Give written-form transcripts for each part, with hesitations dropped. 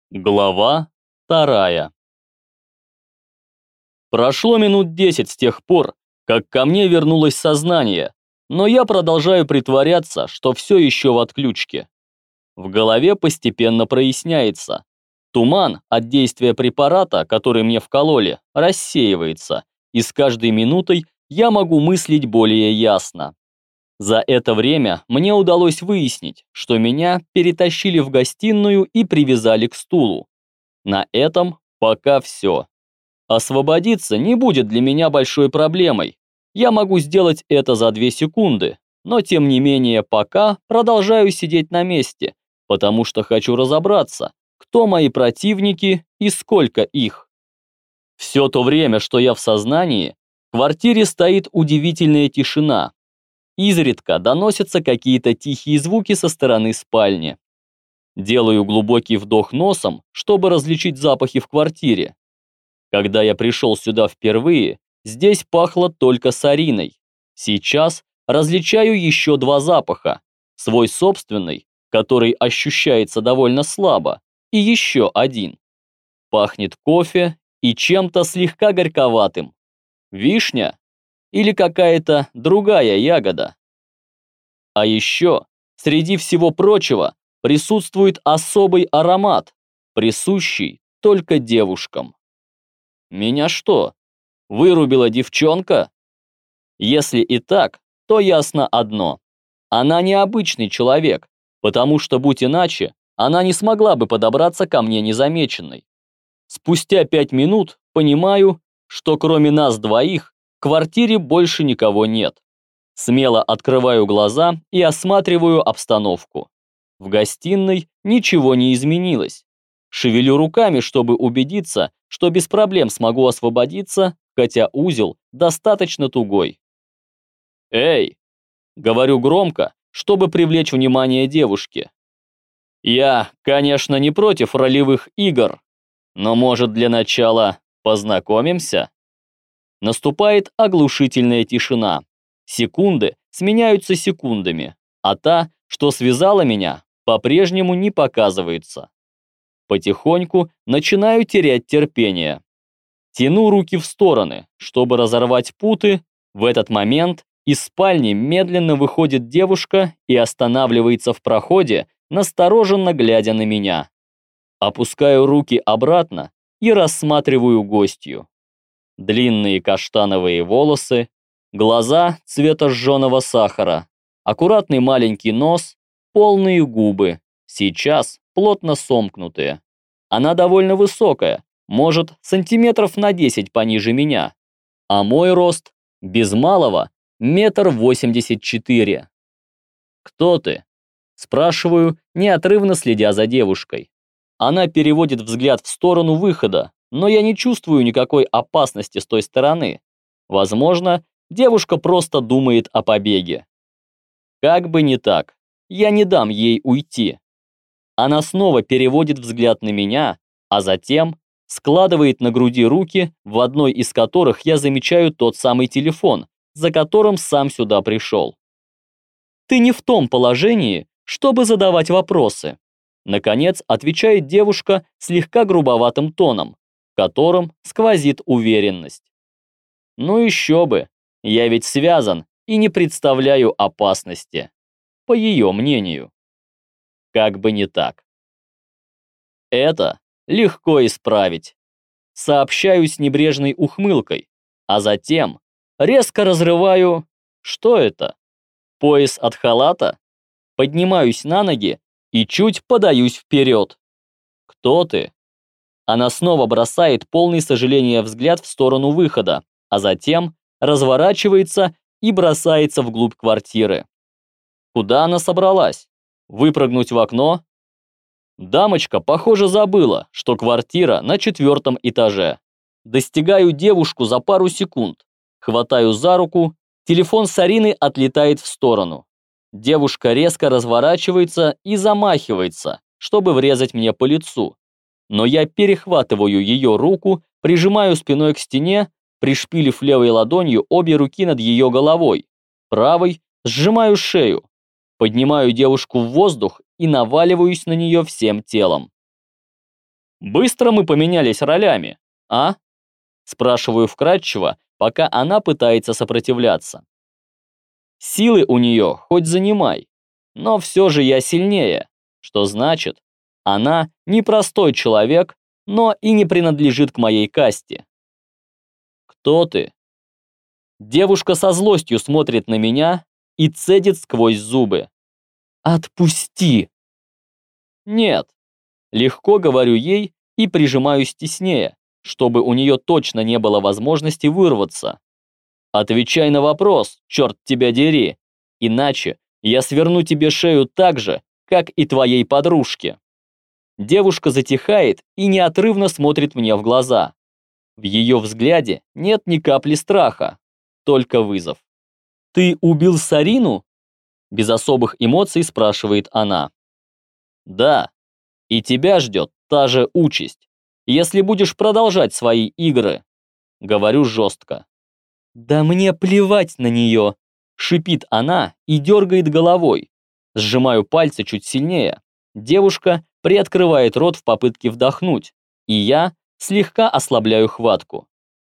Глава 2. Прошло минут 10 с тех пор, как ко мне вернулось сознание, но я продолжаю притворяться, что все еще в отключке. В голове постепенно проясняется. Туман от действия препарата, который мне вкололи, рассеивается, и с каждой минутой я могу мыслить более ясно. За это время мне удалось выяснить, что меня перетащили в гостиную и привязали к стулу. На этом пока все. Освободиться не будет для меня большой проблемой. Я могу сделать это за 2 секунды, но тем не менее пока продолжаю сидеть на месте, потому что хочу разобраться, кто мои противники и сколько их. Все то время, что я в сознании, в квартире стоит удивительная тишина. Изредка доносятся какие-то тихие звуки со стороны спальни. Делаю глубокий вдох носом, чтобы различить запахи в квартире. Когда я пришел сюда впервые, здесь пахло только сариной. Сейчас различаю еще 2 запаха. Свой собственный, который ощущается довольно слабо, и еще один. Пахнет кофе и чем-то слегка горьковатым. Вишня? Или какая-то другая ягода. А еще, среди всего прочего, присутствует особый аромат, присущий только девушкам. Меня что, вырубила девчонка? Если и так, то ясно одно. Она необычный человек, потому что, будь иначе, она не смогла бы подобраться ко мне незамеченной. Спустя 5 минут понимаю, что кроме нас двоих в квартире больше никого нет. Смело открываю глаза и осматриваю обстановку. В гостиной ничего не изменилось. Шевелю руками, чтобы убедиться, что без проблем смогу освободиться, хотя узел достаточно тугой. «Эй!» — говорю громко, чтобы привлечь внимание девушки. «Я, конечно, не против ролевых игр, но, может, для начала познакомимся?» Наступает оглушительная тишина. Секунды сменяются секундами, а та, что связала меня, по-прежнему не показывается. Потихоньку начинаю терять терпение. Тяну руки в стороны, чтобы разорвать путы. В этот момент из спальни медленно выходит девушка и останавливается в проходе, настороженно глядя на меня. Опускаю руки обратно и рассматриваю гостью. Длинные каштановые волосы, глаза цвета жженого сахара, аккуратный маленький нос, полные губы, сейчас плотно сомкнутые. Она довольно высокая, может, сантиметров на 10 пониже меня, а мой рост, без малого, 1,84 м. «Кто ты?» – спрашиваю, неотрывно следя за девушкой. Она переводит взгляд в сторону выхода, но я не чувствую никакой опасности с той стороны. Возможно, девушка просто думает о побеге. Как бы не так, я не дам ей уйти. Она снова переводит взгляд на меня, а затем складывает на груди руки, в одной из которых я замечаю тот самый телефон, за которым сам сюда пришел. «Ты не в том положении, чтобы задавать вопросы», наконец отвечает девушка слегка грубоватым тоном, в котором сквозит уверенность. Ну еще бы, я ведь связан и не представляю опасности, по ее мнению. Как бы не так. Это легко исправить. Сообщаю с небрежной ухмылкой, а затем резко разрываю... Что это? Пояс от халата? Поднимаюсь на ноги и чуть подаюсь вперед. «Кто ты?» Она снова бросает полный сожаления взгляд в сторону выхода, а затем разворачивается и бросается вглубь квартиры. Куда она собралась? Выпрыгнуть в окно? Дамочка, похоже, забыла, что квартира на 4-м этаже. Достигаю девушку за пару секунд, хватаю за руку, телефон Сарины отлетает в сторону. Девушка резко разворачивается и замахивается, чтобы врезать мне по лицу. Но я перехватываю ее руку, прижимаю спиной к стене, пришпилив левой ладонью обе руки над ее головой. Правой сжимаю шею, поднимаю девушку в воздух и наваливаюсь на нее всем телом. Быстро мы поменялись ролями, а? Спрашиваю вкратчиво, пока она пытается сопротивляться. Силы у нее хоть занимай, но все же я сильнее, что значит, она не простой человек, но и не принадлежит к моей касте. Кто ты? Девушка со злостью смотрит на меня и цедит сквозь зубы. Отпусти! Нет. Легко говорю ей и прижимаюсь теснее, чтобы у нее точно не было возможности вырваться. Отвечай на вопрос, черт тебя дери, иначе я сверну тебе шею так же, как и твоей подружке. Девушка затихает и неотрывно смотрит мне в глаза. В ее взгляде нет ни капли страха, только вызов. «Ты убил Сарину?» Без особых эмоций спрашивает она. «Да, и тебя ждет та же участь, если будешь продолжать свои игры», говорю жестко. «Да мне плевать на нее!» Шипит она и дергает головой. Сжимаю пальцы чуть сильнее. Девушка приоткрывает рот в попытке вдохнуть, и я слегка ослабляю хватку.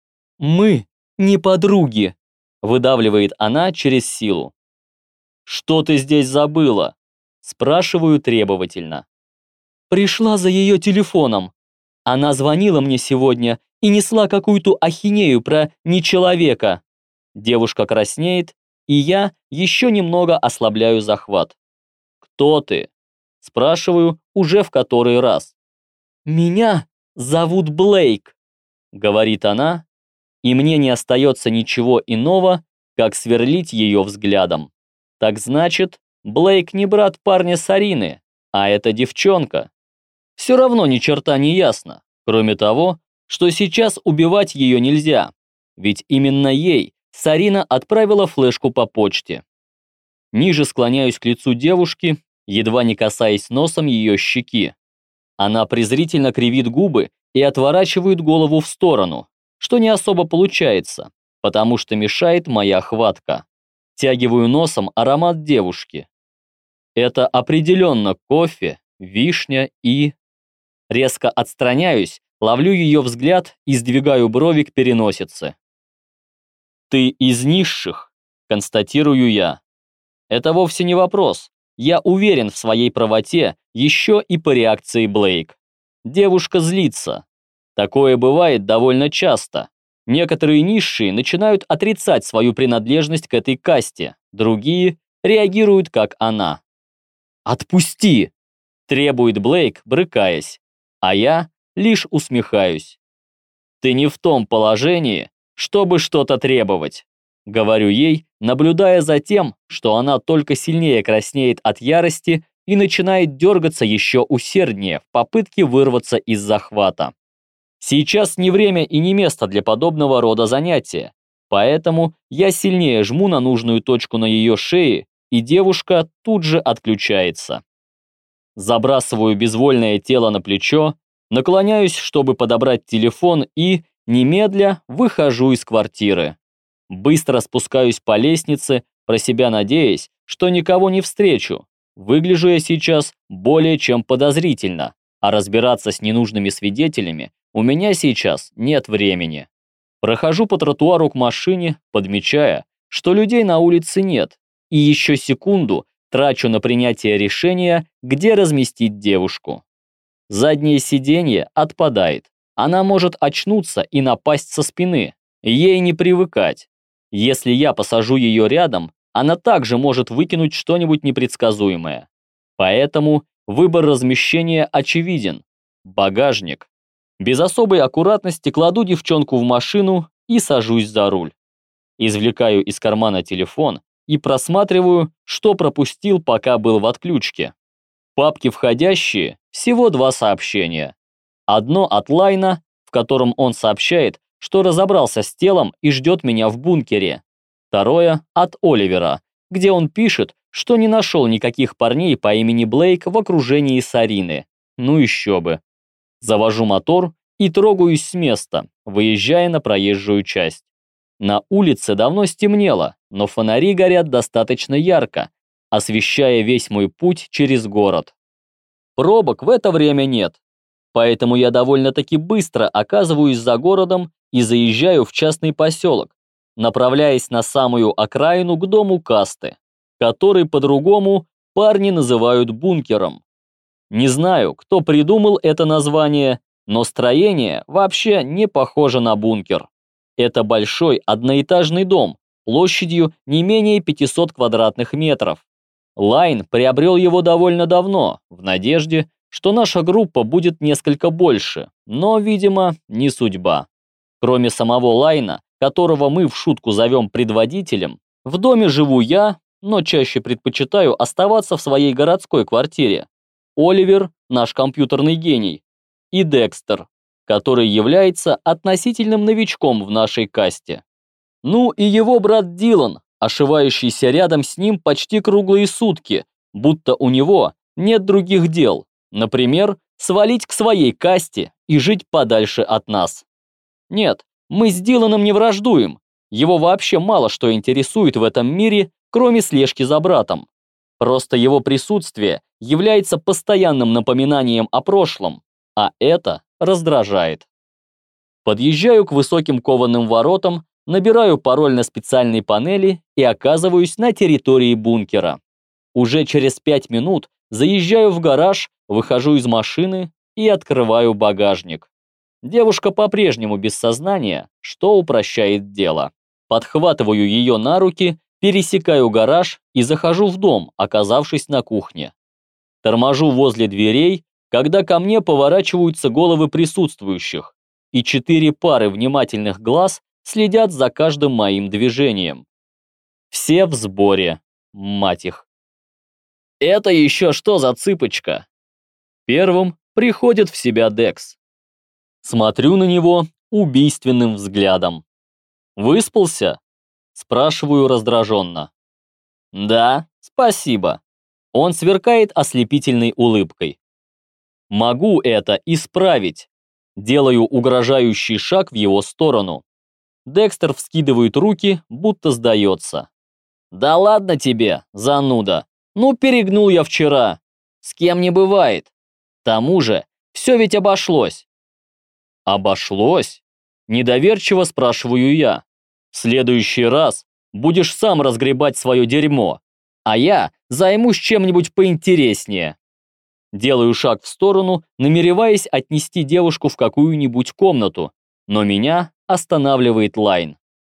«Мы не подруги!» Выдавливает она через силу. «Что ты здесь забыла?» Спрашиваю требовательно. «Пришла за ее телефоном. Она звонила мне сегодня и несла какую-то ахинею про нечеловека». Девушка краснеет, и я еще немного ослабляю захват. «Кто ты?» Спрашиваю уже в который раз. «Меня зовут Блейк», говорит она, и мне не остается ничего иного, как сверлить ее взглядом. Так значит, Блейк не брат парня Сарины, а это девчонка. Все равно ни черта не ясно, кроме того, что сейчас убивать ее нельзя, ведь именно ей Сарина отправила флешку по почте. Ниже склоняюсь к лицу девушки, едва не касаясь носом ее щеки. Она презрительно кривит губы и отворачивает голову в сторону, что не особо получается, потому что мешает моя хватка. Тягиваю носом аромат девушки. Это определенно кофе, вишня и... Резко отстраняюсь, ловлю ее взгляд и сдвигаю брови к переносице. «Ты из низших», констатирую я. Это вовсе не вопрос. Я уверен в своей правоте еще и по реакции Блейк. Девушка злится. Такое бывает довольно часто. Некоторые низшие начинают отрицать свою принадлежность к этой касте, другие реагируют как она. «Отпусти!» – требует Блейк, брыкаясь, а я лишь усмехаюсь. «Ты не в том положении, чтобы что-то требовать», – говорю ей, наблюдая за тем, что она только сильнее краснеет от ярости и начинает дергаться еще усерднее в попытке вырваться из захвата. Сейчас не время и не место для подобного рода занятия, поэтому я сильнее жму на нужную точку на ее шее, и девушка тут же отключается. Забрасываю безвольное тело на плечо, наклоняюсь, чтобы подобрать телефон и, немедля, выхожу из квартиры. Быстро спускаюсь по лестнице, про себя надеясь, что никого не встречу. Выгляжу я сейчас более чем подозрительно, а разбираться с ненужными свидетелями у меня сейчас нет времени. Прохожу по тротуару к машине, подмечая, что людей на улице нет, и еще секунду трачу на принятие решения, где разместить девушку. Заднее сиденье отпадает. Она может очнуться и напасть со спины. Ей не привыкать. Если я посажу ее рядом, она также может выкинуть что-нибудь непредсказуемое. Поэтому выбор размещения очевиден. Багажник. Без особой аккуратности кладу девчонку в машину и сажусь за руль. Извлекаю из кармана телефон и просматриваю, что пропустил, пока был в отключке. В папке «Входящие» всего 2 сообщения. Одно от Лайна, в котором он сообщает, что разобрался с телом и ждет меня в бункере. Второе от Оливера, где он пишет, что не нашел никаких парней по имени Блейк в окружении Сарины. Ну еще бы. Завожу мотор и трогаюсь с места, выезжая на проезжую часть. На улице давно стемнело, но фонари горят достаточно ярко, освещая весь мой путь через город. Пробок в это время нет. поэтому я довольно-таки быстро оказываюсь за городом и заезжаю в частный поселок, направляясь на самую окраину к дому касты, который по-другому парни называют бункером. Не знаю, кто придумал это название, но строение вообще не похоже на бункер. Это большой одноэтажный дом площадью не менее 500 квадратных метров. Лайн приобрел его довольно давно, в надежде, что наша группа будет несколько больше, но, видимо, не судьба. Кроме самого Лайна, которого мы в шутку зовем предводителем, в доме живу я, но чаще предпочитаю оставаться в своей городской квартире. Оливер, наш компьютерный гений, и Декстер, который является относительным новичком в нашей касте. Ну и его брат Дилан, ошивающийся рядом с ним почти круглые сутки, будто у него нет других дел, например, свалить к своей касте и жить подальше от нас. Нет, мы с Диланом не враждуем, его вообще мало что интересует в этом мире, кроме слежки за братом. Просто его присутствие является постоянным напоминанием о прошлом, а это раздражает. Подъезжаю к высоким кованым воротам, набираю пароль на специальной панели и оказываюсь на территории бункера. Уже через 5 минут заезжаю в гараж, выхожу из машины и открываю багажник. Девушка по-прежнему без сознания, что упрощает дело. Подхватываю ее на руки, пересекаю гараж и захожу в дом, оказавшись на кухне. Торможу возле дверей, когда ко мне поворачиваются головы присутствующих, и 4 пары внимательных глаз следят за каждым моим движением. Все в сборе, мать их. Это еще что за цыпочка? Первым приходит в себя Декс. Смотрю на него убийственным взглядом. «Выспался?» – спрашиваю раздраженно. «Да, спасибо». Он сверкает ослепительной улыбкой. «Могу это исправить». Делаю угрожающий шаг в его сторону. Декстер вскидывает руки, будто сдается. «Да ладно тебе, зануда. Ну, перегнул я вчера. С кем не бывает. К тому же, все ведь обошлось». «Обошлось?» Недоверчиво спрашиваю я. «В следующий раз будешь сам разгребать свое дерьмо, а я займусь чем-нибудь поинтереснее». Делаю шаг в сторону, намереваясь отнести девушку в какую-нибудь комнату, но меня останавливает Лайн.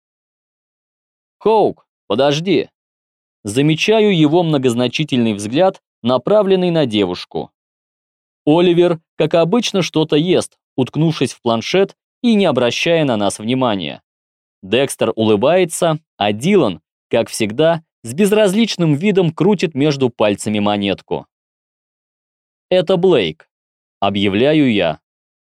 «Хоук, подожди». Замечаю его многозначительный взгляд, направленный на девушку. Оливер, как обычно, что-то ест, уткнувшись в планшет и не обращая на нас внимания. Декстер улыбается, а Дилан, как всегда, с безразличным видом крутит между пальцами монетку. «Это Блейк», — объявляю я.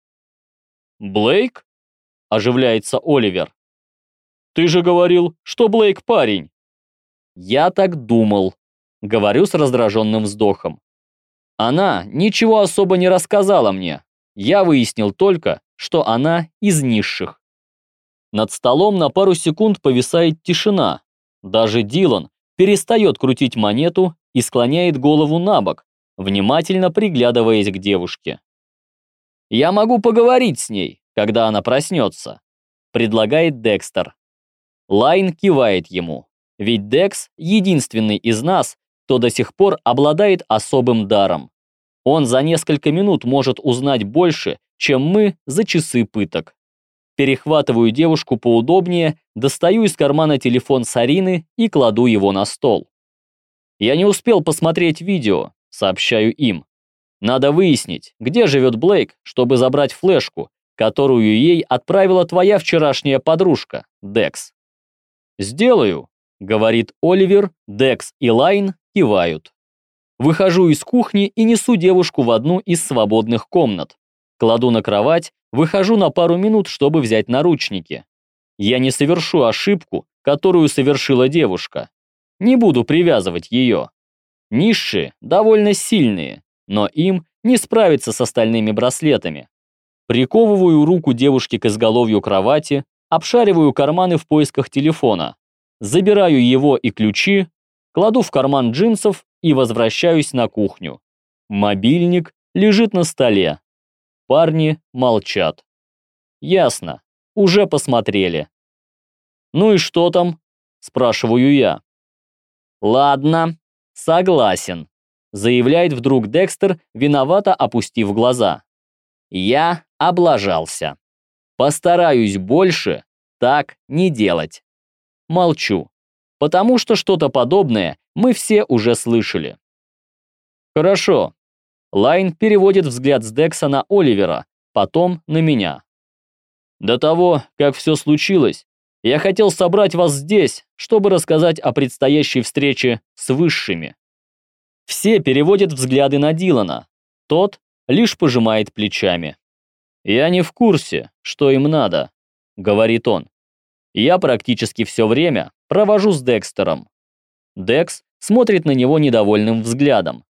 «Блейк?» — оживляется Оливер. «Ты же говорил, что Блейк парень». «Я так думал», — говорю с раздраженным вздохом. «Она ничего особо не рассказала мне. Я выяснил только, что она из низших». Над столом на пару секунд повисает тишина. Даже Дилан перестает крутить монету и склоняет голову на бок, внимательно приглядываясь к девушке. «Я могу поговорить с ней, когда она проснется», — предлагает Декстер. Лайн кивает ему, ведь Декс единственный из нас, кто до сих пор обладает особым даром. Он за несколько минут может узнать больше, чем мы за часы пыток. Перехватываю девушку поудобнее, достаю из кармана телефон Сарины и кладу его на стол. «Я не успел посмотреть видео», — сообщаю им. «Надо выяснить, где живет Блейк, чтобы забрать флешку, которую ей отправила твоя вчерашняя подружка, Декс». «Сделаю», — говорит Оливер, Декс и Лайн кивают. Выхожу из кухни и несу девушку в одну из свободных комнат. Кладу на кровать, выхожу на пару минут, чтобы взять наручники. Я не совершу ошибку, которую совершила девушка. Не буду привязывать ее. Низшие довольно сильные, но им не справиться с остальными браслетами. Приковываю руку девушки к изголовью кровати, обшариваю карманы в поисках телефона, забираю его и ключи, кладу в карман джинсов и возвращаюсь на кухню. Мобильник лежит на столе. Парни молчат. Ясно, уже посмотрели. «Ну и что там?» – спрашиваю я. «Ладно, согласен», – заявляет вдруг Декстер, виновато опустив глаза. «Я облажался. Постараюсь больше так не делать». Молчу, потому что что-то подобное мы все уже слышали. «Хорошо». Лайн переводит взгляд с Декса на Оливера, потом на меня. «До того, как все случилось, я хотел собрать вас здесь, чтобы рассказать о предстоящей встрече с высшими». Все переводят взгляды на Дилана, тот лишь пожимает плечами. «Я не в курсе, что им надо», — говорит он. «Я практически все время провожу с Декстером». Декс смотрит на него недовольным взглядом.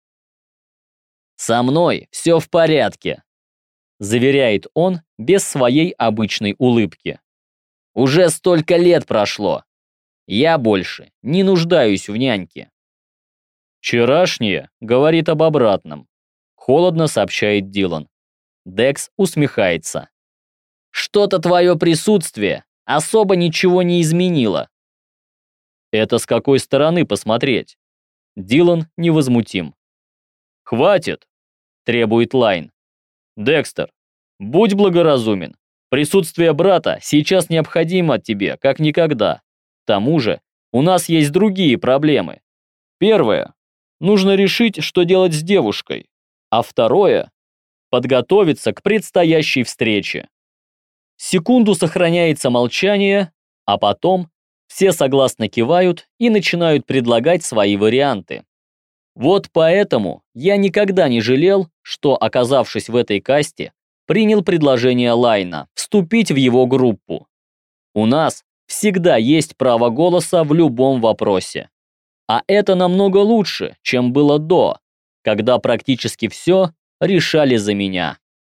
«Со мной все в порядке», — заверяет он без своей обычной улыбки. «Уже столько лет прошло. Я больше не нуждаюсь в няньке». «Вчерашнее говорит об обратном», — холодно сообщает Дилан. Декс усмехается. «Что-то твое присутствие особо ничего не изменило». «Это с какой стороны посмотреть?» Дилан невозмутим. «Хватит!» – требует Лайн. «Декстер, будь благоразумен. Присутствие брата сейчас необходимо тебе, как никогда. К тому же, у нас есть другие проблемы. Первое – нужно решить, что делать с девушкой. А второе – подготовиться к предстоящей встрече». Секунду сохраняется молчание, а потом все согласно кивают и начинают предлагать свои варианты. Вот поэтому я никогда не жалел, что, оказавшись в этой касте, принял предложение Лайна вступить в его группу. У нас всегда есть право голоса в любом вопросе. А это намного лучше, чем было до, когда практически все решали за меня.